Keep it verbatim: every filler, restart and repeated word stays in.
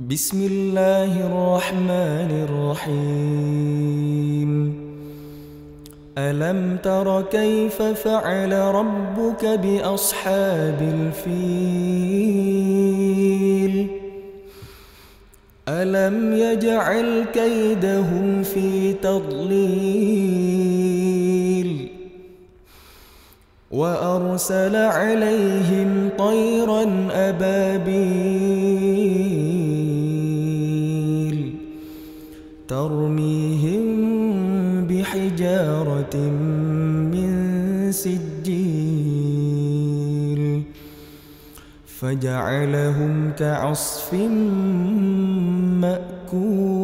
بسم الله الرحمن الرحيم. ألم تر كيف فعل ربك بأصحاب الفيل؟ ألم يجعل كيدهم في تضليل وأرسل عليهم طيرا أبابيل ترميهم بحجارة من سجيل فجعلهم كعصف مأكول.